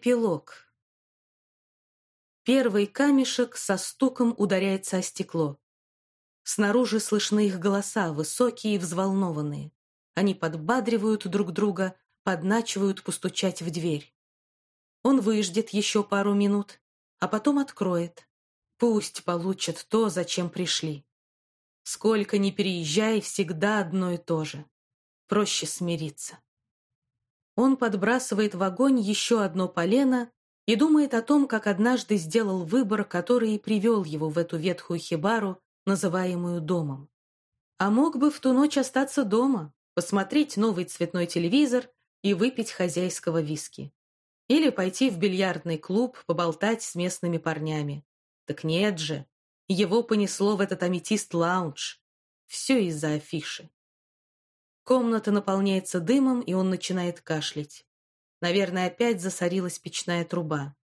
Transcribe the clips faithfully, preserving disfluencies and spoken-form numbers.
Эпилог. Первый камешек со стуком ударяется о стекло. Снаружи слышны их голоса, высокие и взволнованные. Они подбадривают друг друга, подначивают постучать в дверь. Он выждет еще пару минут, а потом откроет. Пусть получат то, зачем пришли. Сколько ни переезжай, всегда одно и то же. Проще смириться. Он подбрасывает в огонь еще одно полено и думает о том, как однажды сделал выбор, который и привел его в эту ветхую хибару, называемую домом. А мог бы в ту ночь остаться дома, посмотреть новый цветной телевизор и выпить хозяйского виски. Или пойти в бильярдный клуб, поболтать с местными парнями. Так нет же, его понесло в этот аметист-лаунж. Все из-за афиши. Комната наполняется дымом, и он начинает кашлять. Наверное, опять засорилась печная труба.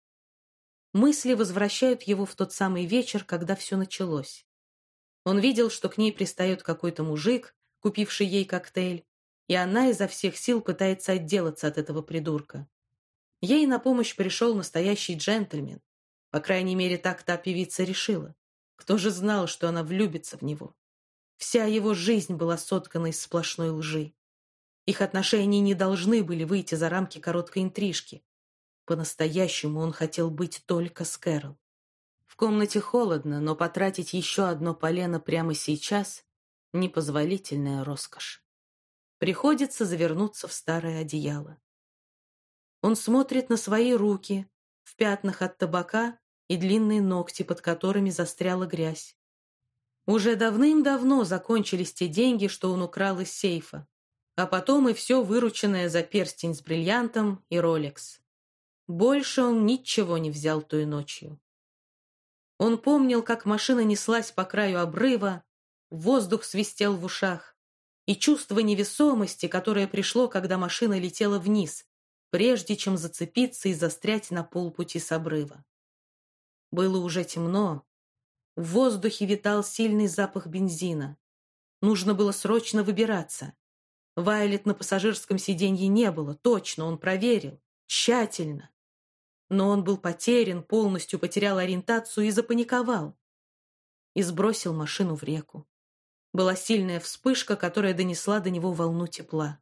Мысли возвращают его в тот самый вечер, когда все началось. Он видел, что к ней пристает какой-то мужик, купивший ей коктейль, и она изо всех сил пытается отделаться от этого придурка. Ей на помощь пришел настоящий джентльмен. По крайней мере, так та певица решила. Кто же знал, что она влюбится в него? Вся его жизнь была соткана из сплошной лжи. Их отношения не должны были выйти за рамки короткой интрижки. По-настоящему он хотел быть только с Кэрол. В комнате холодно, но потратить еще одно полено прямо сейчас — непозволительная роскошь. Приходится завернуться в старое одеяло. Он смотрит на свои руки, в пятнах от табака и длинные ногти, под которыми застряла грязь. Уже давным-давно закончились те деньги, что он украл из сейфа, а потом и все вырученное за перстень с бриллиантом и Ролекс. Больше он ничего не взял той ночью. Он помнил, как машина неслась по краю обрыва, воздух свистел в ушах, и чувство невесомости, которое пришло, когда машина летела вниз, прежде чем зацепиться и застрять на полпути с обрыва. Было уже темно. В воздухе витал сильный запах бензина. Нужно было срочно выбираться. Вайолет на пассажирском сиденье не было, точно, он проверил, тщательно. Но он был потерян, полностью потерял ориентацию и запаниковал. И сбросил машину в реку. Была сильная вспышка, которая донесла до него волну тепла.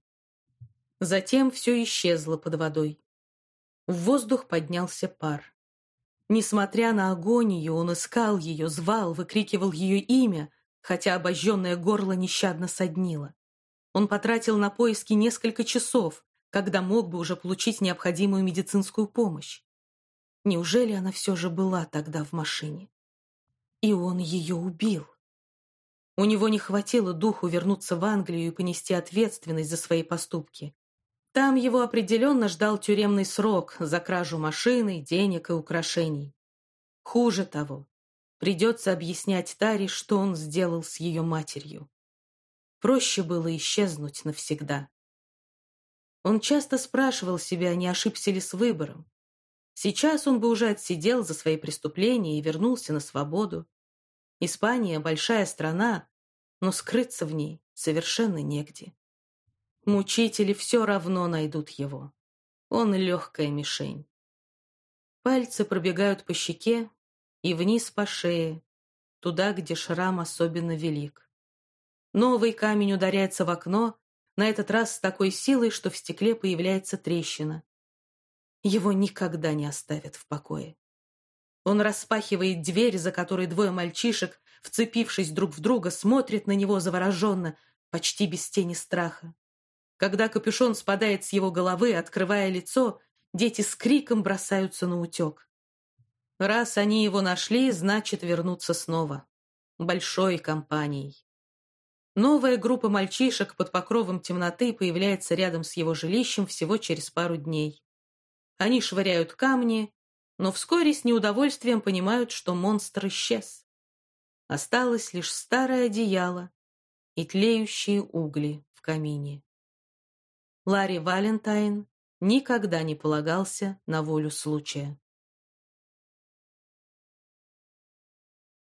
Затем все исчезло под водой. В воздух поднялся пар. Несмотря на агонию, он искал ее, звал, выкрикивал ее имя, хотя обожженное горло нещадно соднило. Он потратил на поиски несколько часов, когда мог бы уже получить необходимую медицинскую помощь. Неужели она все же была тогда в машине? И он ее убил. У него не хватило духу вернуться в Англию и понести ответственность за свои поступки. Там его определенно ждал тюремный срок за кражу машины, денег и украшений. Хуже того, придется объяснять Таре, что он сделал с ее матерью. Проще было исчезнуть навсегда. Он часто спрашивал себя, не ошибся ли с выбором. Сейчас он бы уже отсидел за свои преступления и вернулся на свободу. Испания — большая страна, но скрыться в ней совершенно негде. Мучители все равно найдут его. Он легкая мишень. Пальцы пробегают по щеке и вниз по шее, туда, где шрам особенно велик. Новый камень ударяется в окно, на этот раз с такой силой, что в стекле появляется трещина. Его никогда не оставят в покое. Он распахивает дверь, за которой двое мальчишек, вцепившись друг в друга, смотрят на него завороженно, почти без тени страха. Когда капюшон спадает с его головы, открывая лицо, дети с криком бросаются на утек. Раз они его нашли, значит вернутся снова. Большой компанией. Новая группа мальчишек под покровом темноты появляется рядом с его жилищем всего через пару дней. Они швыряют камни, но вскоре с неудовольствием понимают, что монстр исчез. Осталось лишь старое одеяло и тлеющие угли в камине. Ларри Валентайн никогда не полагался на волю случая.